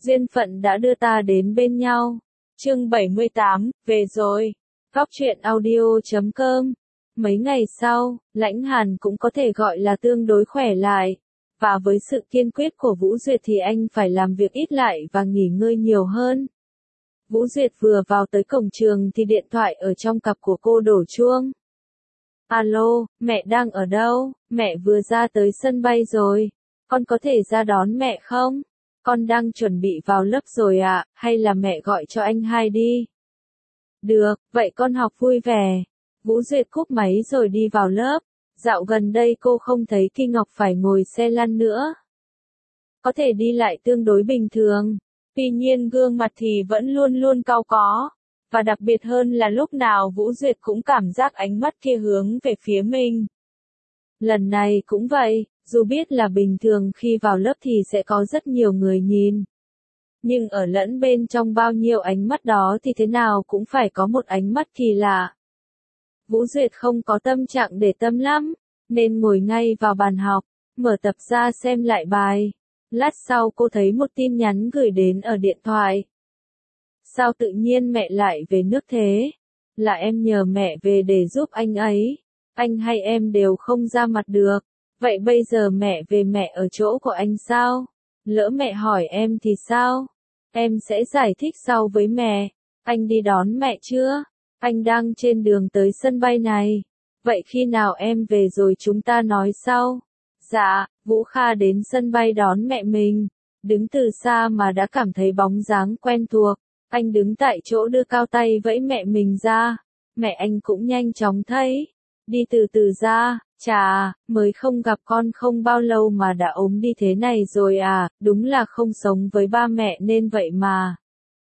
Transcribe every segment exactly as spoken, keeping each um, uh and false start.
Duyên phận đã đưa ta đến bên nhau. Chương bảy mươi tám, về rồi. Góc truyện audio chấm com. Mấy ngày sau, Lãnh Hàn cũng có thể gọi là tương đối khỏe lại. Và với sự kiên quyết của Vũ Duyệt thì anh phải làm việc ít lại và nghỉ ngơi nhiều hơn. Vũ Duyệt vừa vào tới cổng trường thì điện thoại ở trong cặp của cô đổ chuông. Alo, mẹ đang ở đâu? Mẹ vừa ra tới sân bay rồi. Con có thể ra đón mẹ không? Con đang chuẩn bị vào lớp rồi ạ, hay là mẹ gọi cho anh hai đi? Được, vậy con học vui vẻ. Vũ Duyệt cúp máy rồi đi vào lớp. Dạo gần đây cô không thấy Kinh Ngọc phải ngồi xe lăn nữa. Có thể đi lại tương đối bình thường. Tuy nhiên gương mặt thì vẫn luôn luôn cau có. Và đặc biệt hơn là lúc nào Vũ Duyệt cũng cảm giác ánh mắt kia hướng về phía mình. Lần này cũng vậy, dù biết là bình thường khi vào lớp thì sẽ có rất nhiều người nhìn. Nhưng ở lẫn bên trong bao nhiêu ánh mắt đó thì thế nào cũng phải có một ánh mắt kỳ lạ. Vũ Duyệt không có tâm trạng để tâm lắm, nên ngồi ngay vào bàn học, mở tập ra xem lại bài. Lát sau cô thấy một tin nhắn gửi đến ở điện thoại. Sao tự nhiên mẹ lại về nước thế? Là em nhờ mẹ về để giúp anh ấy. Anh hay em đều không ra mặt được. Vậy bây giờ mẹ về mẹ ở chỗ của anh sao? Lỡ mẹ hỏi em thì sao? Em sẽ giải thích sau với mẹ. Anh đi đón mẹ chưa? Anh đang trên đường tới sân bay này. Vậy khi nào em về rồi chúng ta nói sau? Dạ, Vũ Kha đến sân bay đón mẹ mình. Đứng từ xa mà đã cảm thấy bóng dáng quen thuộc. Anh đứng tại chỗ đưa cao tay vẫy mẹ mình ra. Mẹ anh cũng nhanh chóng thấy. Đi từ từ ra, chà, mới không gặp con không bao lâu mà đã ốm đi thế này rồi à, đúng là không sống với ba mẹ nên vậy mà.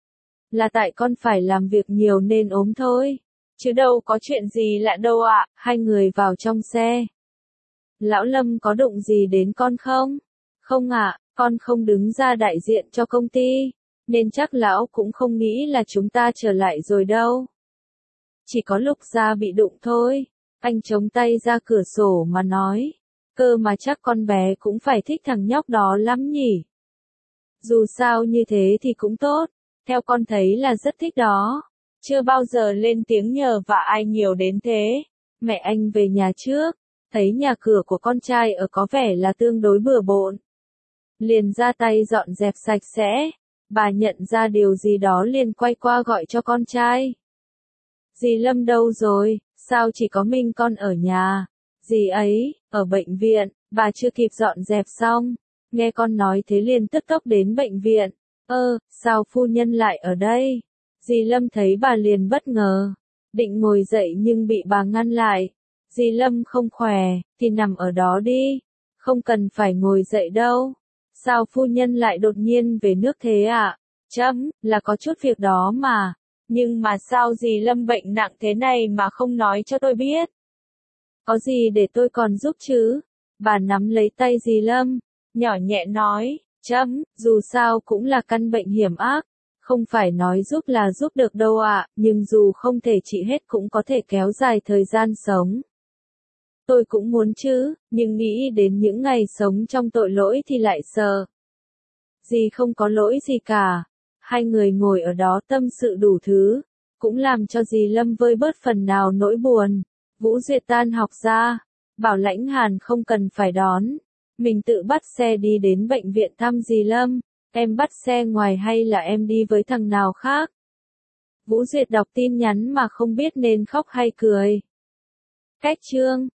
Là tại con phải làm việc nhiều nên ốm thôi. Chứ đâu có chuyện gì lạ đâu ạ, à. Hai người vào trong xe. Lão Lâm có đụng gì đến con không? Không ạ, à, con không đứng ra đại diện cho công ty. Nên chắc lão cũng không nghĩ là chúng ta trở lại rồi đâu. Chỉ có Lục Gia bị đụng thôi. Anh chống tay ra cửa sổ mà nói. Cơ mà chắc con bé cũng phải thích thằng nhóc đó lắm nhỉ. Dù sao như thế thì cũng tốt. Theo con thấy là rất thích đó. Chưa bao giờ lên tiếng nhờ vả ai nhiều đến thế. Mẹ anh về nhà trước. Thấy nhà cửa của con trai ở có vẻ là tương đối bừa bộn. Liền ra tay dọn dẹp sạch sẽ. Bà nhận ra điều gì đó liền quay qua gọi cho con trai. Dì Lâm đâu rồi? Sao chỉ có mình con ở nhà? Dì ấy, ở bệnh viện, bà chưa kịp dọn dẹp xong. Nghe con nói thế liền tức tốc đến bệnh viện. Ơ, sao phu nhân lại ở đây? Dì Lâm thấy bà liền bất ngờ. Định ngồi dậy nhưng bị bà ngăn lại. Dì Lâm không khỏe, thì nằm ở đó đi. Không cần phải ngồi dậy đâu. Sao phu nhân lại đột nhiên về nước thế ạ? À? Chấm, là có chút việc đó mà. Nhưng mà sao dì Lâm bệnh nặng thế này mà không nói cho tôi biết? Có gì để tôi còn giúp chứ? Bà nắm lấy tay dì Lâm, nhỏ nhẹ nói, chấm, dù sao cũng là căn bệnh hiểm ác. Không phải nói giúp là giúp được đâu ạ, à, nhưng dù không thể trị hết cũng có thể kéo dài thời gian sống. Tôi cũng muốn chứ, nhưng nghĩ đến những ngày sống trong tội lỗi thì lại sợ. Dì không có lỗi gì cả. Hai người ngồi ở đó tâm sự đủ thứ, cũng làm cho dì Lâm vơi bớt phần nào nỗi buồn. Vũ Duyệt tan học ra, bảo Lãnh Hàn không cần phải đón. Mình tự bắt xe đi đến bệnh viện thăm dì Lâm. Em bắt xe ngoài hay là em đi với thằng nào khác? Vũ Duyệt đọc tin nhắn mà không biết nên khóc hay cười. Cách chương